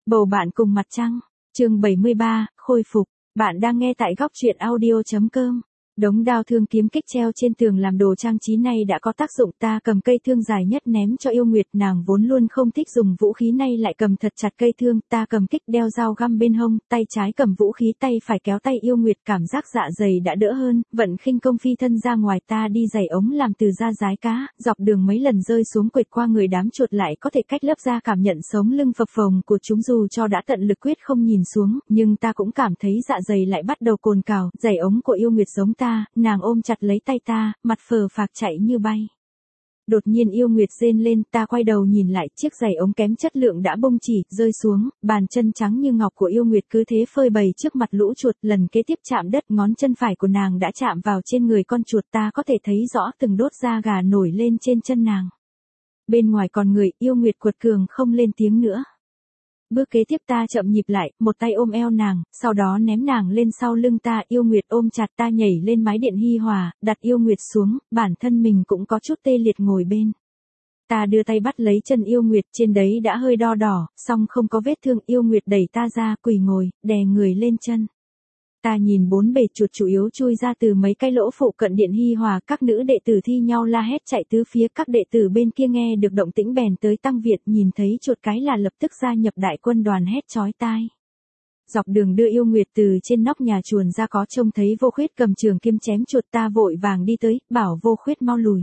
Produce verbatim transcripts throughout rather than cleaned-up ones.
Bầu bạn cùng mặt trăng, chương bảy mươi ba, khôi phục. Bạn đang nghe tại góc truyện audio chấm com. Đống đao thương kiếm kích treo trên tường làm đồ trang trí này đã có tác dụng. Ta cầm cây thương dài nhất ném cho Yêu Nguyệt, nàng vốn luôn không thích dùng vũ khí nay lại cầm thật chặt cây thương. Ta cầm kích đeo dao găm bên hông, tay trái cầm vũ khí, tay phải kéo tay Yêu Nguyệt, cảm giác dạ dày đã đỡ hơn. Vận khinh công phi thân ra ngoài, ta đi giày ống làm từ da rái cá, dọc đường mấy lần rơi xuống quệt qua người đám chuột lại có thể cách lớp da cảm nhận sống lưng phập phồng của chúng. Dù cho đã tận lực quyết không nhìn xuống, nhưng ta cũng cảm thấy dạ dày lại bắt đầu cồn cào. Giày ống của Yêu Nguyệt giống ta, nàng ôm chặt lấy tay ta, mặt phờ phạc chạy như bay. Đột nhiên Yêu Nguyệt rên lên, ta quay đầu nhìn lại, chiếc giày ống kém chất lượng đã bông chỉ, rơi xuống, bàn chân trắng như ngọc của Yêu Nguyệt cứ thế phơi bày trước mặt lũ chuột. Lần kế tiếp chạm đất, ngón chân phải của nàng đã chạm vào trên người con chuột, ta có thể thấy rõ từng đốt da gà nổi lên trên chân nàng. Bên ngoài còn người, Yêu Nguyệt quật cường không lên tiếng nữa. Bước kế tiếp ta chậm nhịp lại, một tay ôm eo nàng, sau đó ném nàng lên sau lưng ta. Yêu Nguyệt ôm chặt ta nhảy lên mái điện hi hòa, đặt Yêu Nguyệt xuống, bản thân mình cũng có chút tê liệt ngồi bên. Ta đưa tay bắt lấy chân Yêu Nguyệt, trên đấy đã hơi đo đỏ, song không có vết thương. Yêu Nguyệt đẩy ta ra, quỳ ngồi, đè người lên chân. Ta nhìn bốn bề chuột chủ yếu chui ra từ mấy cái lỗ phụ cận điện hi hòa, các nữ đệ tử thi nhau la hét chạy tứ phía. Các đệ tử bên kia nghe được động tĩnh bèn tới tăng viện, nhìn thấy chuột cái là lập tức gia nhập đại quân đoàn hét chói tai. Dọc đường đưa Yêu Nguyệt từ trên nóc nhà chuồn ra có trông thấy Vô Khuyết cầm trường kiếm chém chuột, ta vội vàng đi tới, bảo Vô Khuyết mau lùi.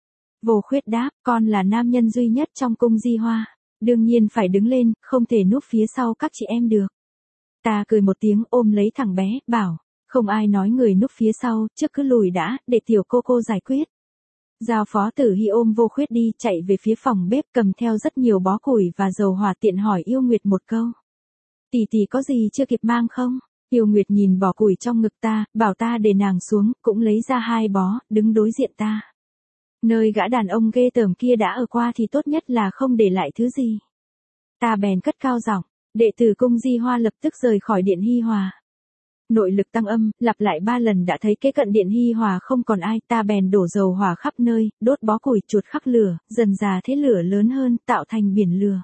Vô Khuyết đáp, con là nam nhân duy nhất trong cung Di Hoa, đương nhiên phải đứng lên, không thể núp phía sau các chị em được. Ta cười một tiếng ôm lấy thằng bé, bảo, không ai nói người núp phía sau, trước cứ lùi đã, để tiểu cô cô giải quyết. Giao Phó Tử Hy ôm Vô Khuyết đi, chạy về phía phòng bếp cầm theo rất nhiều bó củi và dầu hỏa, tiện hỏi Yêu Nguyệt một câu. Tỷ tỷ có gì chưa kịp mang không? Yêu Nguyệt nhìn bó củi trong ngực ta, bảo ta để nàng xuống, cũng lấy ra hai bó, đứng đối diện ta. Nơi gã đàn ông ghê tởm kia đã ở qua thì tốt nhất là không để lại thứ gì. Ta bèn cất cao giọng. Đệ tử cung Di Hoa lập tức rời khỏi điện hi hòa. Nội lực tăng âm, lặp lại ba lần đã thấy kế cận điện hi hòa không còn ai, ta bèn đổ dầu hỏa khắp nơi, đốt bó củi, chuột khắc lửa, dần dà thế lửa lớn hơn, tạo thành biển lửa.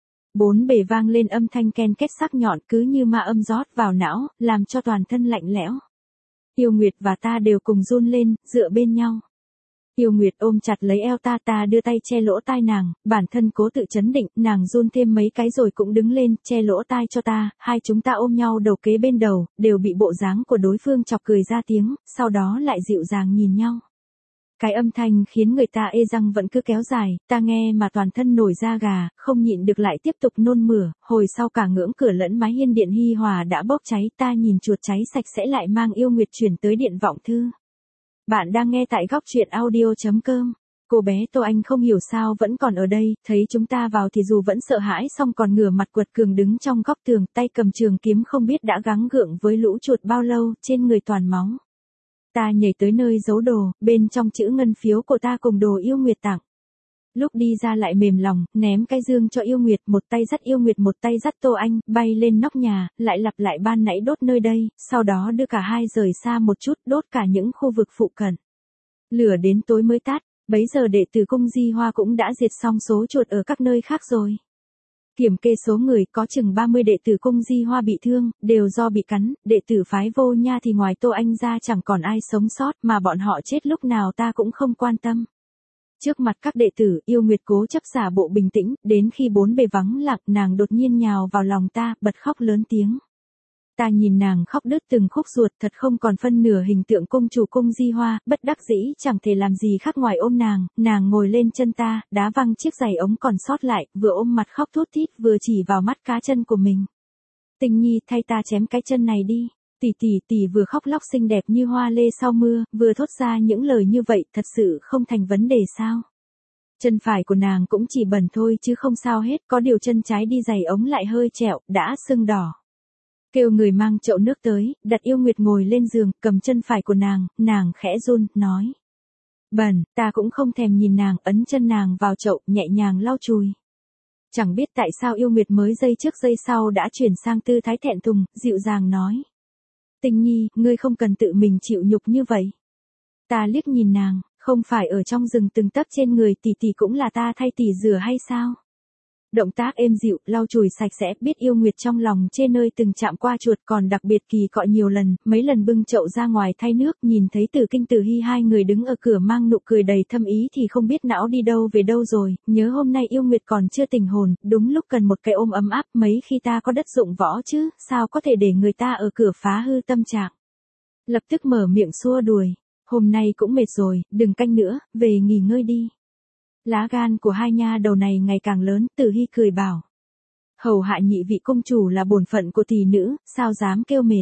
Bốn bề vang lên âm thanh ken két sắc nhọn, cứ như ma âm rót vào não, làm cho toàn thân lạnh lẽo. Yêu Nguyệt và ta đều cùng run lên, dựa bên nhau. Yêu Nguyệt ôm chặt lấy eo ta, ta đưa tay che lỗ tai nàng, bản thân cố tự chấn định, nàng run thêm mấy cái rồi cũng đứng lên, che lỗ tai cho ta, hai chúng ta ôm nhau đầu kế bên đầu, đều bị bộ dáng của đối phương chọc cười ra tiếng, sau đó lại dịu dàng nhìn nhau. Cái âm thanh khiến người ta ê răng vẫn cứ kéo dài, ta nghe mà toàn thân nổi da gà, không nhịn được lại tiếp tục nôn mửa. Hồi sau cả ngưỡng cửa lẫn mái hiên điện hi hòa đã bốc cháy, ta nhìn chuột cháy sạch sẽ lại mang Yêu Nguyệt chuyển tới điện vọng thư. Bạn đang nghe tại góc truyện audio chấm com. Cô bé Tô Anh không hiểu sao vẫn còn ở đây, thấy chúng ta vào thì dù vẫn sợ hãi song còn ngửa mặt quật cường đứng trong góc tường, tay cầm trường kiếm, không biết đã gắng gượng với lũ chuột bao lâu, trên người toàn máu. Ta nhảy tới nơi giấu đồ, bên trong chữ ngân phiếu của ta cùng đồ Yêu Nguyệt tặng. Lúc đi ra lại mềm lòng, ném cái dương cho Yêu Nguyệt, một tay dắt Yêu Nguyệt một tay dắt Tô Anh, bay lên nóc nhà, lại lặp lại ban nãy đốt nơi đây, sau đó đưa cả hai rời xa một chút, đốt cả những khu vực phụ cận. Lửa đến tối mới tắt, bấy giờ đệ tử cung Di Hoa cũng đã diệt xong số chuột ở các nơi khác rồi. Kiểm kê số người, có chừng ba mươi đệ tử cung Di Hoa bị thương, đều do bị cắn. Đệ tử phái Vô Nha thì ngoài Tô Anh ra chẳng còn ai sống sót, mà bọn họ chết lúc nào ta cũng không quan tâm. Trước mặt các đệ tử, Yêu Nguyệt cố chấp giả bộ bình tĩnh, đến khi bốn bề vắng lặng, nàng đột nhiên nhào vào lòng ta, bật khóc lớn tiếng. Ta nhìn nàng khóc đứt từng khúc ruột, thật không còn phân nửa hình tượng cung chủ cung Di Hoa, bất đắc dĩ chẳng thể làm gì khác ngoài ôm nàng. Nàng ngồi lên chân ta, đá văng chiếc giày ống còn sót lại, vừa ôm mặt khóc thút thít, vừa chỉ vào mắt cá chân của mình. Tình nhi, thay ta chém cái chân này đi. Tỷ tỷ tỷ vừa khóc lóc xinh đẹp như hoa lê sau mưa, vừa thốt ra những lời như vậy, thật sự không thành vấn đề sao? Chân phải của nàng cũng chỉ bẩn thôi chứ không sao hết, có điều chân trái đi giày ống lại hơi trẹo, đã sưng đỏ. Kêu người mang chậu nước tới, đặt Yêu Nguyệt ngồi lên giường, cầm chân phải của nàng, nàng khẽ run, nói. Bẩn, ta cũng không thèm nhìn nàng, ấn chân nàng vào chậu, nhẹ nhàng lau chùi. Chẳng biết tại sao Yêu Nguyệt mới giây trước giây sau đã chuyển sang tư thái thẹn thùng, dịu dàng nói. Tình nhi, ngươi không cần tự mình chịu nhục như vậy. Ta liếc nhìn nàng, không phải ở trong rừng từng tấc trên người tỷ tỷ cũng là ta thay tỷ rửa hay sao? Động tác êm dịu, lau chùi sạch sẽ, biết yêu Nguyệt trong lòng chê nơi từng chạm qua chuột, còn đặc biệt kỳ cọ nhiều lần, mấy lần bưng chậu ra ngoài thay nước, nhìn thấy Từ Kinh Từ Hy hai người đứng ở cửa mang nụ cười đầy thâm ý thì không biết não đi đâu về đâu rồi, nhớ hôm nay yêu Nguyệt còn chưa tỉnh hồn, đúng lúc cần một cái ôm ấm áp, mấy khi ta có đất dụng võ chứ, sao có thể để người ta ở cửa phá hư tâm trạng. Lập tức mở miệng xua đuổi, hôm nay cũng mệt rồi, đừng canh nữa, về nghỉ ngơi đi. Lá gan của hai nha đầu này ngày càng lớn, Từ Hy cười bảo. Hầu hạ nhị vị công chủ là bổn phận của tỷ nữ, sao dám kêu mệt.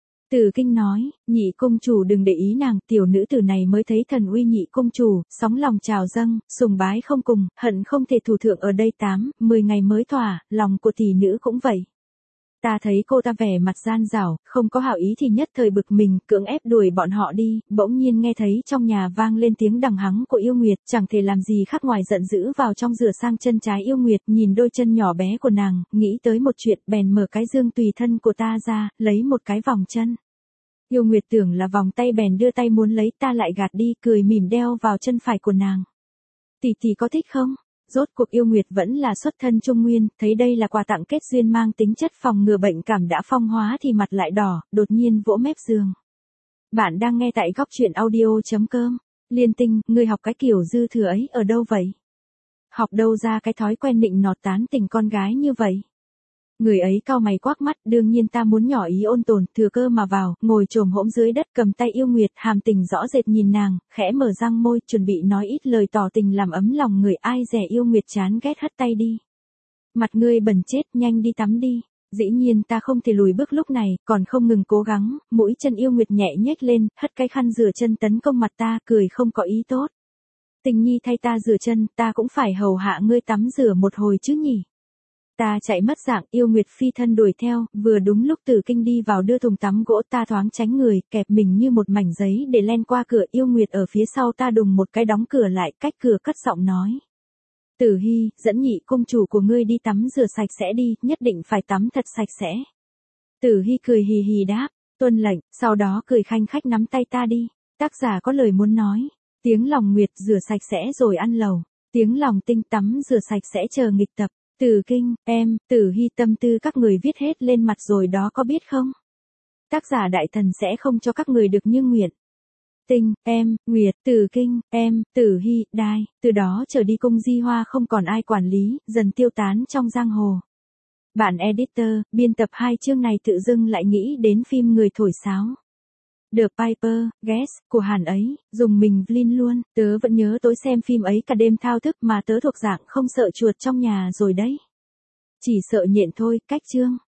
Từ Kinh nói, nhị công chủ đừng để ý nàng, tiểu nữ tử này mới thấy thần uy nhị công chủ, sóng lòng trào dâng, sùng bái không cùng, hận không thể thủ thượng ở đây tám, mười ngày mới thỏa, lòng của tỷ nữ cũng vậy. Ta thấy cô ta vẻ mặt gian dảo, không có hảo ý thì nhất thời bực mình, cưỡng ép đuổi bọn họ đi, bỗng nhiên nghe thấy trong nhà vang lên tiếng đằng hắng của yêu Nguyệt, chẳng thể làm gì khác ngoài giận dữ vào trong rửa sang chân trái yêu Nguyệt, nhìn đôi chân nhỏ bé của nàng, nghĩ tới một chuyện, bèn mở cái dương tùy thân của ta ra, lấy một cái vòng chân. Yêu Nguyệt tưởng là vòng tay bèn đưa tay muốn lấy, ta lại gạt đi, cười mỉm đeo vào chân phải của nàng. Tỷ tỷ có thích không? Rốt cuộc yêu Nguyệt vẫn là xuất thân Trung Nguyên, thấy đây là quà tặng kết duyên mang tính chất phòng ngừa bệnh cảm đã phong hóa thì mặt lại đỏ, đột nhiên vỗ mép giường. Bạn đang nghe tại góc truyện audio.com. Liên Tinh, ngươi học cái kiểu dư thừa ấy ở đâu vậy? Học đâu ra cái thói quen nịnh nọt tán tình con gái như vậy? Người ấy cau mày quắc mắt, đương nhiên ta muốn nhỏ ý ôn tồn, thừa cơ mà vào, ngồi chồm hỗn dưới đất cầm tay yêu Nguyệt, hàm tình rõ rệt nhìn nàng, khẽ mở răng môi, chuẩn bị nói ít lời tỏ tình làm ấm lòng người, ai dè yêu Nguyệt chán ghét hất tay đi. Mặt ngươi bẩn chết, nhanh đi tắm đi. Dĩ nhiên ta không thể lùi bước lúc này, còn không ngừng cố gắng, mũi chân yêu Nguyệt nhẹ nhếch lên, hất cái khăn rửa chân tấn công mặt ta, cười không có ý tốt. Tình nhi thay ta rửa chân, ta cũng phải hầu hạ ngươi tắm rửa một hồi chứ nhỉ. Ta chạy mất dạng, yêu Nguyệt phi thân đuổi theo, vừa đúng lúc Tử Kinh đi vào đưa thùng tắm gỗ, ta thoáng tránh người, kẹp mình như một mảnh giấy để len qua cửa, yêu Nguyệt ở phía sau ta đùng một cái đóng cửa lại, cách cửa cất giọng nói. Tử Hy, dẫn nhị công chủ của ngươi đi tắm rửa sạch sẽ đi, nhất định phải tắm thật sạch sẽ. Tử Hy cười hì hì đáp, tuân lệnh, sau đó cười khanh khách nắm tay ta đi. Tác giả có lời muốn nói, tiếng lòng Nguyệt rửa sạch sẽ rồi ăn lầu, tiếng lòng Tinh tắm rửa sạch sẽ chờ nghịch tập. Tử Kinh, em, Tử Hy tâm tư các người viết hết lên mặt rồi đó có biết không? Tác giả đại thần sẽ không cho các người được như nguyện. Tinh, em, Nguyệt, Tử Kinh, em, Tử Hy, Đai, từ đó trở đi cung Di Hoa không còn ai quản lý, dần tiêu tán trong giang hồ. Bạn editor, biên tập hai chương này tự dưng lại nghĩ đến phim Người thổi sáo. The Piper, Guest, của Hàn ấy, dùng mình Vlin luôn, tớ vẫn nhớ tối xem phim ấy cả đêm thao thức mà tớ thuộc dạng không sợ chuột trong nhà rồi đấy. Chỉ sợ nhện thôi, cách chương.